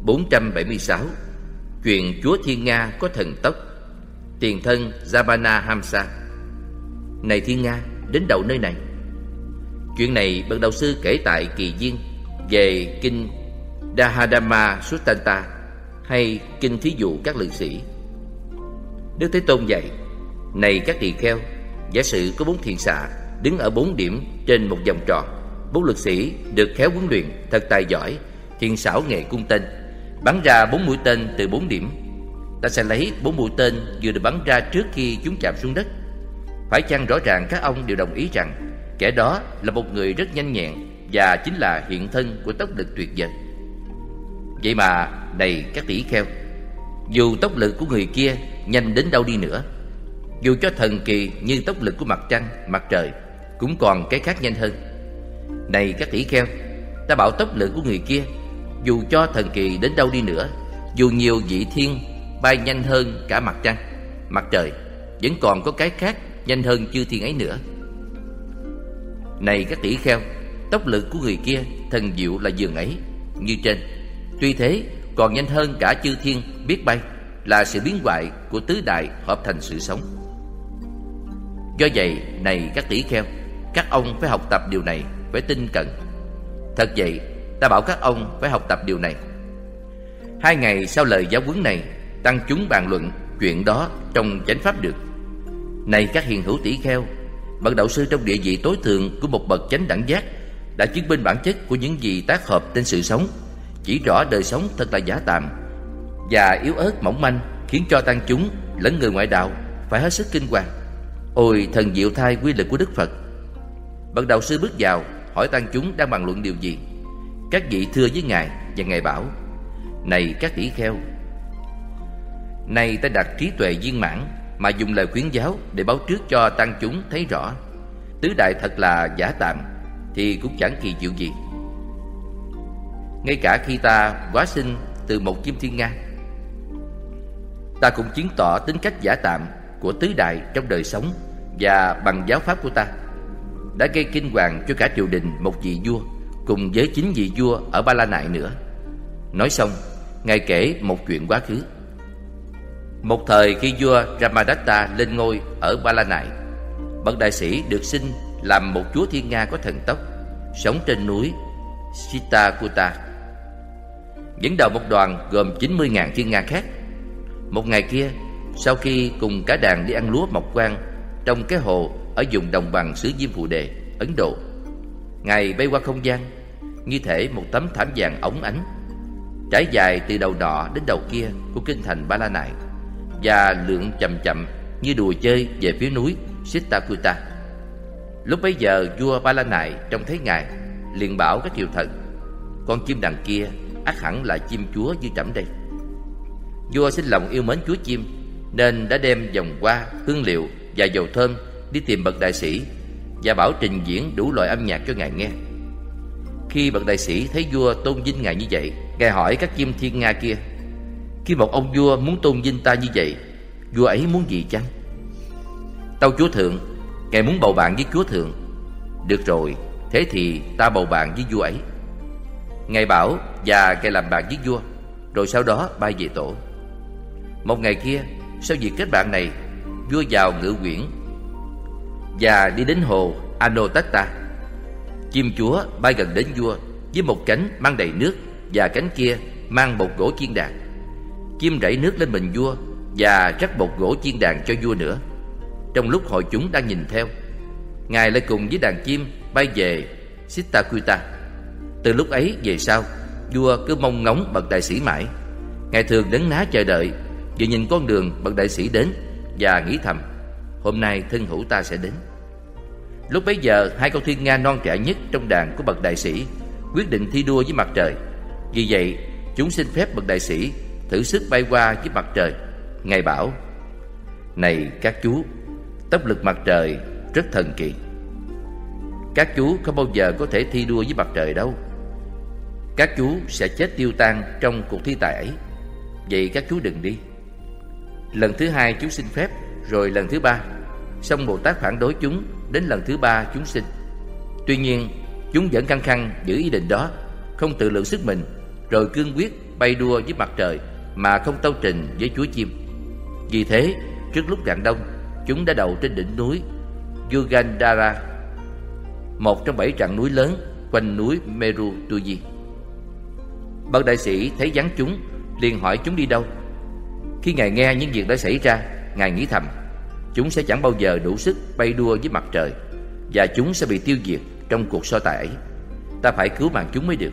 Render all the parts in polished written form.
476. Chuyện chúa Thiên Nga có thần tốc. Tiền thân Jamana Hamsa. Này Thiên Nga, đến đầu nơi này. Chuyện này bậc đạo sư kể tại Kỳ Viên về kinh Dahadama Suttanta hay kinh thí dụ các lực sĩ. Đức Thế Tôn dạy: Này các tỳ kheo, giả sử có 4 thiện xạ đứng ở 4 điểm trên một vòng tròn. 4 lực sĩ được khéo huấn luyện, thật tài giỏi, thiện xảo nghề cung tên, bắn ra 4 mũi tên từ 4 điểm. Ta sẽ lấy 4 mũi tên vừa được bắn ra trước khi chúng chạm xuống đất. Phải chăng rõ ràng các ông đều đồng ý rằng kẻ đó là một người rất nhanh nhẹn và chính là hiện thân của tốc lực tuyệt vời? Vậy mà, này các tỷ kheo, dù tốc lực của người kia nhanh đến đâu đi nữa, dù cho thần kỳ như tốc lực của mặt trăng, mặt trời, cũng còn cái khác nhanh hơn. Này các tỷ kheo, ta bảo tốc lực của người kia, dù cho thần kỳ đến đâu đi nữa, dù nhiều vị thiên bay nhanh hơn cả mặt trăng, mặt trời, vẫn còn có cái khác nhanh hơn chư thiên ấy nữa. Này các tỷ kheo, tốc lực của người kia thần diệu là giường ấy như trên, tuy thế còn nhanh hơn cả chư thiên biết bay, là sự biến hoại của tứ đại hợp thành sự sống. Do vậy, này các tỷ kheo, các ông phải học tập điều này, phải tinh cẩn. Thật vậy, ta bảo các ông phải học tập điều này. 2 ngày sau lời giáo huấn này, tăng chúng bàn luận chuyện đó trong chánh pháp được. Này các hiền hữu tỷ kheo, bậc đạo sư trong địa vị tối thượng của một bậc chánh đẳng giác đã chứng minh bản chất của những gì tác hợp trên sự sống, chỉ rõ đời sống thật là giả tạm và yếu ớt mỏng manh, khiến cho tăng chúng lẫn người ngoại đạo phải hết sức kinh hoàng. Ôi thần diệu thay quy lực của Đức Phật! Bậc đạo sư bước vào hỏi tăng chúng đang bàn luận điều gì. Các vị thưa với ngài, và ngài bảo: Này các tỷ kheo, nay ta đạt trí tuệ viên mãn mà dùng lời khuyến giáo để báo trước cho tăng chúng thấy rõ tứ đại thật là giả tạm, thì cũng chẳng kỳ diệu gì. Ngay cả khi ta hóa sinh từ một chim thiên nga, ta cũng chứng tỏ tính cách giả tạm của tứ đại trong đời sống, và bằng giáo pháp của ta đã gây kinh hoàng cho cả triều đình một vị vua cùng với 9 vị vua ở Ba La Nại nữa. Nói xong, ngài kể một chuyện quá khứ. Một thời khi vua Ramadatta lên ngôi ở Ba La Nại, bậc đại sĩ được sinh làm một chúa thiên nga có thần tốc, sống trên núi Sitakuta, dẫn đầu một đoàn gồm 90.000 thiên nga khác. Một ngày kia, sau khi cùng cả đàn đi ăn lúa mọc quang trong cái hồ ở vùng đồng bằng xứ Diêm Phù Đề, Ấn Độ, ngài bay qua không gian như thể một tấm thảm vàng óng ánh, trải dài từ đầu nọ đến đầu kia của kinh thành Ba La Nại, và lượn chậm chậm như đùa chơi về phía núi Sitakuta. Lúc bấy giờ vua Ba La Nại trông thấy ngài, liền bảo các triều thần: Con chim đằng kia ắt hẳn là chim chúa như trẫm đây. Vua sinh lòng yêu mến chúa chim, nên đã đem vòng hoa, hương liệu và dầu thơm đi tìm bậc đại sĩ và bảo trình diễn đủ loại âm nhạc cho ngài nghe. Khi bậc đại sĩ thấy vua tôn vinh ngài như vậy, ngài hỏi các chim thiên nga kia: Khi một ông vua muốn tôn vinh ta như vậy, vua ấy muốn gì chăng? Tâu chúa thượng, ngài muốn bầu bạn với chúa thượng. Được rồi, thế thì ta bầu bạn với vua ấy. Ngài bảo, và ngài làm bạn với vua, rồi sau đó bay về tổ. Một ngày kia, sau việc kết bạn này, vua vào ngự quyển và đi đến hồ Anotatta. Chim chúa bay gần đến vua với một cánh mang đầy nước, và cánh kia mang bột gỗ chiên đàn. Chim rảy nước lên mình vua và rắc bột gỗ chiên đàn cho vua nữa. Trong lúc hội chúng đang nhìn theo, ngài lại cùng với đàn chim bay về Sitakuta. Từ lúc ấy về sau, vua cứ mong ngóng bậc đại sĩ mãi. Ngài thường nấn ná chờ đợi, vừa nhìn con đường bậc đại sĩ đến, và nghĩ thầm: Hôm nay thân hữu ta sẽ đến. Lúc bấy giờ, 2 con thiên nga non trẻ nhất trong đàn của bậc đại sĩ quyết định thi đua với mặt trời. Vì vậy, chúng xin phép bậc đại sĩ thử sức bay qua với mặt trời. Ngài bảo: Này các chú, tốc lực mặt trời rất thần kỳ. Các chú không bao giờ có thể thi đua với mặt trời đâu. Các chú sẽ chết tiêu tan trong cuộc thi tài ấy. Vậy các chú đừng đi. Lần thứ 2 chúng xin phép, rồi lần thứ 3. Song Bồ Tát phản đối chúng. Đến lần thứ 3 chúng xin. Tuy nhiên, chúng vẫn khăng khăng giữ ý định đó, không tự lượng sức mình, rồi cương quyết bay đua với mặt trời mà không tâu trình với chúa chim. Vì thế, trước lúc rạng đông, chúng đã đậu trên đỉnh núi Yugandhara, một trong 7 rặng núi lớn quanh núi Meru Tuji. Bậc đại sĩ thấy vắng chúng, liền hỏi chúng đi đâu. Khi Ngài nghe những việc đã xảy ra, Ngài nghĩ thầm: chúng sẽ chẳng bao giờ đủ sức bay đua với mặt trời, và chúng sẽ bị tiêu diệt trong cuộc so tài ấy. Ta phải cứu mạng chúng mới được.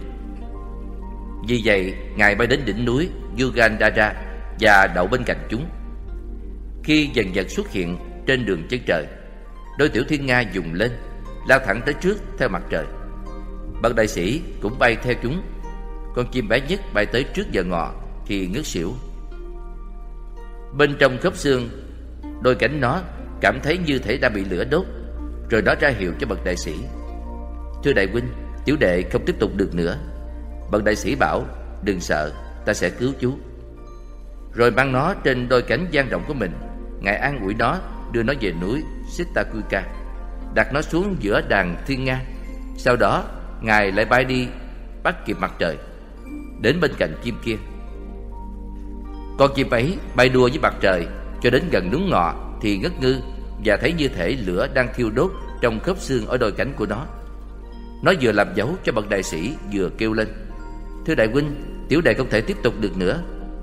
Vì vậy, Ngài bay đến đỉnh núi Yugandhara và đậu bên cạnh chúng. Khi dần dần xuất hiện trên đường chân trời, đôi tiểu thiên nga dùng lên, lao thẳng tới trước theo mặt trời. Bậc đại sĩ cũng bay theo chúng. Con chim bé nhất bay tới trước giờ ngọ thì ngất xỉu. Bên trong khớp xương, đôi cánh nó cảm thấy như thể đã bị lửa đốt, rồi nó ra hiệu cho bậc đại sĩ: thưa đại huynh, tiểu đệ không tiếp tục được nữa. Bậc đại sĩ bảo: đừng sợ, ta sẽ cứu chú. Rồi mang nó trên đôi cánh dang rộng của mình, Ngài an ủi nó, đưa nó về núi Sitakuka, đặt nó xuống giữa đàn thiên nga. Sau đó Ngài lại bay đi bắt kịp mặt trời, đến bên cạnh chim kia. Con chim ấy bay đua với mặt trời cho đến gần đúng ngọ thì ngất ngư, và thấy như thể lửa đang thiêu đốt trong khớp xương ở đôi cánh của nó. Nó vừa làm dấu cho bậc đại sĩ, vừa kêu lên: thưa đại huynh, tiểu đệ không thể tiếp tục được nữa.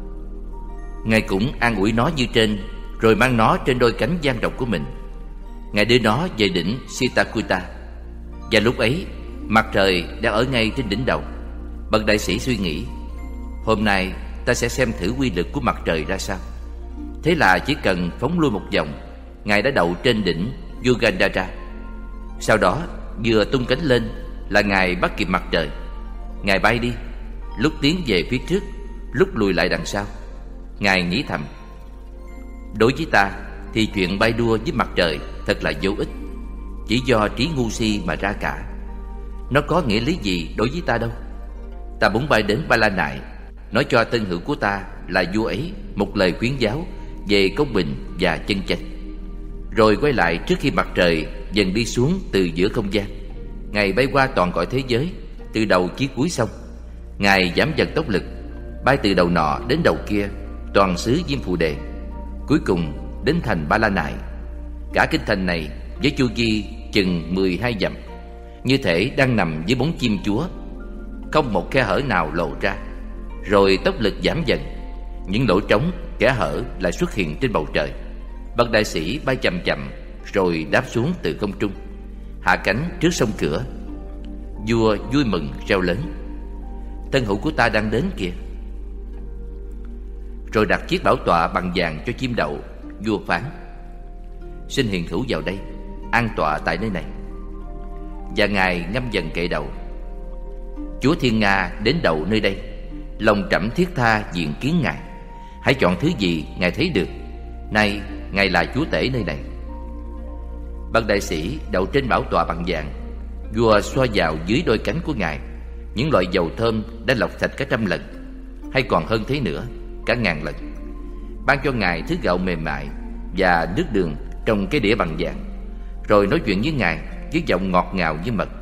Ngài cũng an ủi nó như trên, rồi mang nó trên đôi cánh dang rộng của mình. Ngài đưa nó về đỉnh Sitakuta, và lúc ấy mặt trời đang ở ngay trên đỉnh đầu. Bậc đại sĩ suy nghĩ: hôm nay ta sẽ xem thử uy lực của mặt trời ra sao. Thế là chỉ cần phóng lui một vòng, Ngài đã đậu trên đỉnh Yugandhara. Sau đó vừa tung cánh lên là Ngài bắt kịp mặt trời. Ngài bay đi, lúc tiến về phía trước, lúc lùi lại đằng sau. Ngài nghĩ thầm: đối với ta thì chuyện bay đua với mặt trời thật là vô ích, chỉ do trí ngu si mà ra cả. Nó có nghĩa lý gì đối với ta đâu. Ta muốn bay đến Ba La Nại, nói cho tân hữu của ta là vua ấy một lời khuyến giáo về công bình và chân chánh, rồi quay lại trước khi mặt trời dần đi xuống từ giữa không gian. Ngài bay qua toàn cõi thế giới, từ đầu chí cuối sông. Ngài giảm dần tốc lực, bay từ đầu nọ đến đầu kia, toàn xứ Diêm Phù Đề, cuối cùng đến thành Ba La Nại. Cả kinh thành này với chu vi chừng 12 dặm, như thể đang nằm dưới bóng chim chúa, không một khe hở nào lộ ra. Rồi tốc lực giảm dần, những lỗ trống, kẽ hở lại xuất hiện trên bầu trời. Bậc đại sĩ bay chậm chậm, rồi đáp xuống từ không trung, hạ cánh trước sông cửa. Vua vui mừng reo lớn: tân hữu của ta đang đến kìa. Rồi đặt chiếc bảo tọa bằng vàng cho chim đậu. Vua phán: xin hiền hữu vào đây, an tọa tại nơi này. Và Ngài ngâm dần kệ đầu: chúa thiên nga đến đậu nơi đây, lòng trẫm thiết tha diện kiến Ngài. Hãy chọn thứ gì Ngài thấy được, nay Ngài là chúa tể nơi này. Bậc đại sĩ đậu trên bảo tọa bằng vàng. Vua xoa vào dưới đôi cánh của Ngài những loại dầu thơm đã lọc sạch cả 100 lần, hay còn hơn thế nữa, cả 1000 lần. Ban cho Ngài thứ gạo mềm mại và nước đường trong cái đĩa bằng vàng, rồi nói chuyện với Ngài với giọng ngọt ngào như mật: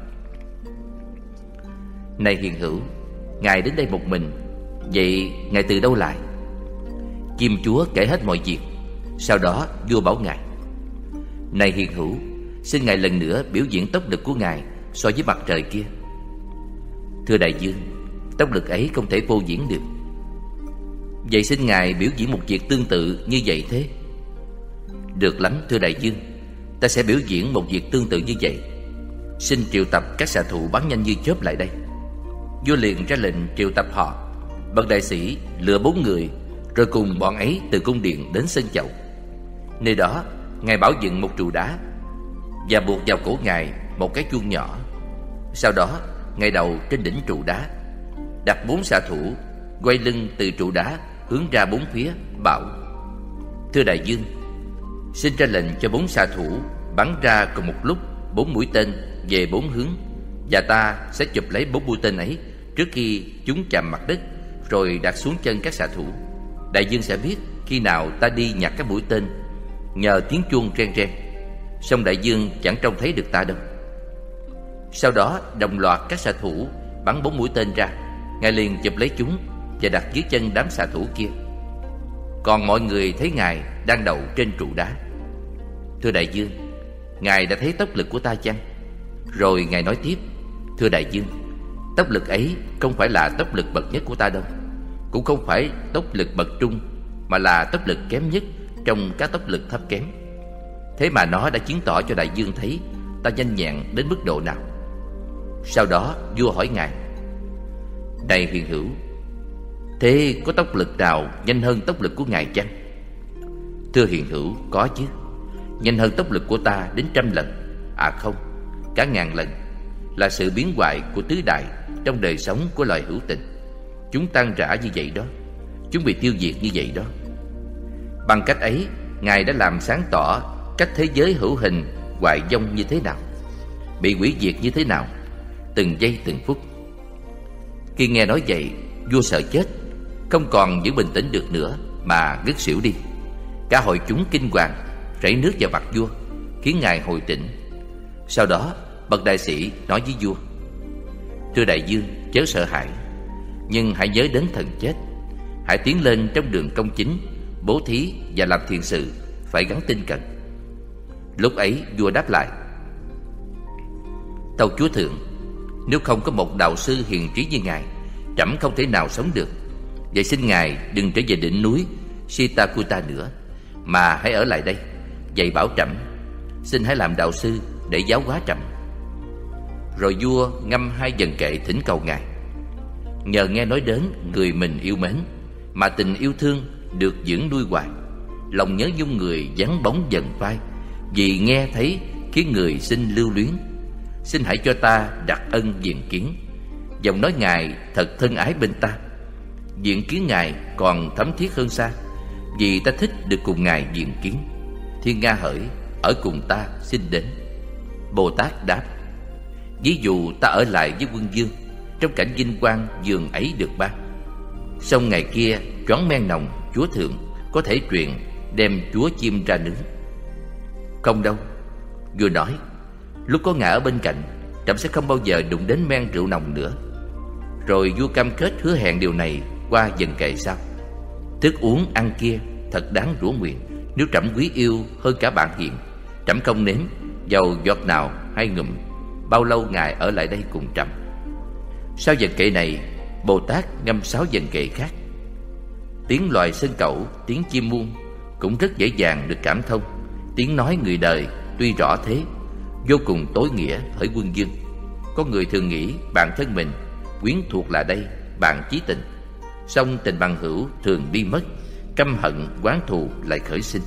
này hiền hữu, Ngài đến đây một mình, vậy Ngài từ đâu lại? Chim chúa kể hết mọi việc. Sau đó vua bảo Ngài: này hiền hữu, xin Ngài lần nữa biểu diễn tốc lực của Ngài so với mặt trời kia. Thưa đại dương, tốc lực ấy không thể phô diễn được. Vậy xin Ngài biểu diễn một việc tương tự như vậy thế. Được lắm thưa đại dương, ta sẽ biểu diễn một việc tương tự như vậy. Xin triệu tập các xạ thủ bắn nhanh như chớp lại đây. Vua liền ra lệnh triệu tập họ. Bậc đại sĩ lựa 4 người, rồi cùng bọn ấy từ cung điện đến sân chậu. Nơi đó Ngài bảo dựng một trụ đá và buộc vào cổ Ngài một cái chuông nhỏ. Sau đó Ngài đậu trên đỉnh trụ đá, đặt 4 xạ thủ quay lưng từ trụ đá hướng ra 4 phía, bảo: thưa đại dương, xin ra lệnh cho 4 xạ thủ bắn ra cùng một lúc 4 mũi tên về 4 hướng, và ta sẽ chụp lấy 4 mũi tên ấy trước khi chúng chạm mặt đất, rồi đặt xuống chân các xạ thủ. Đại dương sẽ biết khi nào ta đi nhặt các mũi tên nhờ tiếng chuông reng reng, song đại dương chẳng trông thấy được ta đâu. Sau đó đồng loạt các xạ thủ bắn 4 mũi tên ra, Ngài liền chụp lấy chúng và đặt dưới chân đám xạ thủ kia. Còn mọi người thấy Ngài đang đậu trên trụ đá. Thưa đại dương, Ngài đã thấy tốc lực của ta chăng? Rồi Ngài nói tiếp: Thưa đại dương, tốc lực ấy không phải là tốc lực bậc nhất của ta đâu, cũng không phải tốc lực bậc trung, mà là tốc lực kém nhất trong các tốc lực thấp kém. Thế mà nó đã chứng tỏ cho đại dương thấy ta nhanh nhẹn đến mức độ nào. Sau đó vua hỏi Ngài: Này hiền hữu, thế có tốc lực nào nhanh hơn tốc lực của Ngài chăng? Thưa hiền hữu, có chứ. Nhanh hơn tốc lực của ta đến 100 lần. À không, cả 1000 lần. Là sự biến hoại của tứ đại trong đời sống của loài hữu tình. Chúng tan rã như vậy đó, chúng bị tiêu diệt như vậy đó. Bằng cách ấy, Ngài đã làm sáng tỏ cách thế giới hữu hình hoại vong như thế nào, bị hủy diệt như thế nào, từng giây từng phút. Khi nghe nói vậy, vua sợ chết, không còn giữ bình tĩnh được nữa mà ngất xỉu đi. Cả hội chúng kinh hoàng rảy nước vào mặt vua, khiến Ngài hồi tỉnh. Sau đó bậc đại sĩ nói với vua: Thưa đại dương, chớ sợ hãi, nhưng hãy nhớ đến thần chết. Hãy tiến lên trong đường công chính, bố thí và làm thiện sự, phải gắng tinh cần. Lúc ấy vua đáp lại: Tâu chúa thượng, nếu không có một đạo sư hiền trí như Ngài, trẫm không thể nào sống được. Vậy xin Ngài đừng trở về đỉnh núi Sitakuta nữa, mà hãy ở lại đây dạy bảo trẫm. Xin hãy làm đạo sư để giáo hóa trẫm. Rồi vua ngâm 2 dần kệ thỉnh cầu Ngài. Nhờ nghe nói đến người mình yêu mến mà tình yêu thương được dưỡng nuôi hoài. Lòng nhớ nhung người vắng bóng dần phai, vì nghe thấy khiến người sinh lưu luyến. Xin hãy cho ta đặt ân diện kiến. Giọng nói Ngài thật thân ái bên ta. Diện kiến Ngài còn thấm thiết hơn xa, vì ta thích được cùng Ngài diện kiến. Thiên Nga hỡi, ở cùng ta xin đến. Bồ Tát đáp: Ví dụ ta ở lại với quân vương, trong cảnh vinh quang giường ấy được ban. Xong ngày kia choáng men nồng, chúa thượng có thể truyền đem chúa chim ra nướng. Không đâu, vua nói, lúc có Ngài ở bên cạnh, trẫm sẽ không bao giờ đụng đến men rượu nồng nữa. Rồi vua cam kết hứa hẹn điều này qua dần kệ sau: Thức uống ăn kia thật đáng rủa nguyện. Nếu trẫm quý yêu hơn cả bạn hiện, trẫm không nếm dầu giọt nào hay ngụm. Bao lâu Ngài ở lại đây cùng trẫm? Sau dần kệ này, Bồ Tát ngâm 6 dần kệ khác. Tiếng loài sơn cẩu, tiếng chim muông cũng rất dễ dàng được cảm thông. Tiếng nói người đời tuy rõ thế, vô cùng tối nghĩa hỡi quân vương. Có người thường nghĩ bạn thân mình, quyến thuộc là đây, bạn chí tình. Song tình bằng hữu thường đi mất, căm hận oán thù lại khởi sinh.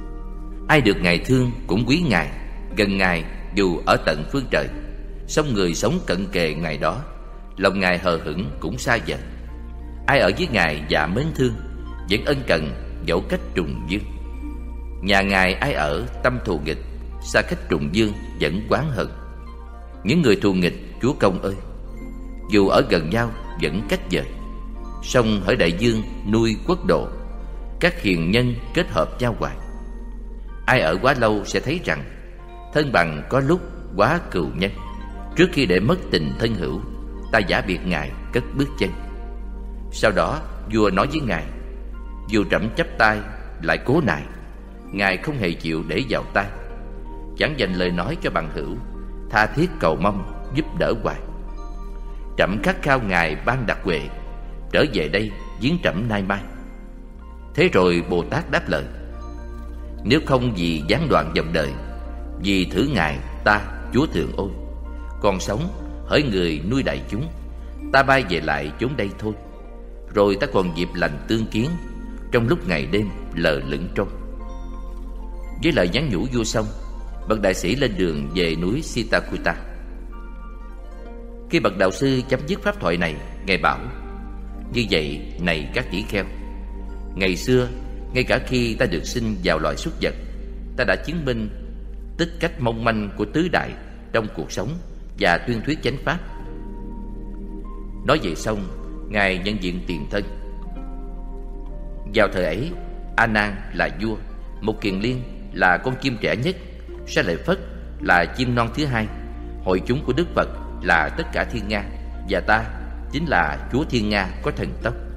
Ai được Ngài thương cũng quý Ngài, gần Ngài dù ở tận phương trời. Song người sống cận kề Ngài đó, lòng Ngài hờ hững cũng xa dần. Ai ở với Ngài dạ mến thương, vẫn ân cần dẫu cách trùng dương. Nhà Ngài ai ở tâm thù nghịch, xa cách trùng dương vẫn oán hận. Những người thù nghịch Chúa Công ơi, dù ở gần nhau vẫn cách dời. Song hỡi đại dương nuôi quốc độ, các hiền nhân kết hợp nhau hoài. Ai ở quá lâu sẽ thấy rằng thân bằng có lúc quá cừu nhân. Trước khi để mất tình thân hữu, ta giả biệt Ngài cất bước chân. Sau đó vua nói với Ngài: Dù trẫm chắp tay lại cố nài, Ngài không hề chịu để vào tay. Chẳng dành lời nói cho bằng hữu, tha thiết cầu mong giúp đỡ hoài. Trẫm khát khao Ngài ban đặc huệ, trở về đây viếng trẫm nay mai. Thế rồi Bồ Tát đáp lời: Nếu không vì gián đoạn dòng đời, vì thử Ngài ta Chúa Thượng ôi, còn sống hỡi người nuôi đại chúng, ta bay về lại chốn đây thôi. Rồi ta còn dịp lành tương kiến, trong lúc ngày đêm lờ lững trôi. Với lời nhắn nhủ vua xong, bậc đại sĩ lên đường về núi Sitakuta. Khi bậc đạo sư chấm dứt pháp thoại này, Ngài bảo: Như vậy này các tỷ kheo, ngày xưa ngay cả khi ta được sinh vào loài súc vật, ta đã chứng minh tích cách mong manh của tứ đại trong cuộc sống và tuyên thuyết chánh pháp. Nói vậy xong, Ngài nhận diện tiền thân. Vào thời ấy, A Nan là vua, một kiền liên là con chim trẻ nhất, Sa Lợi Phất là chim non thứ hai, hội chúng của Đức Phật là tất cả thiên nga, và ta chính là Chúa Thiên Nga có thần tốc.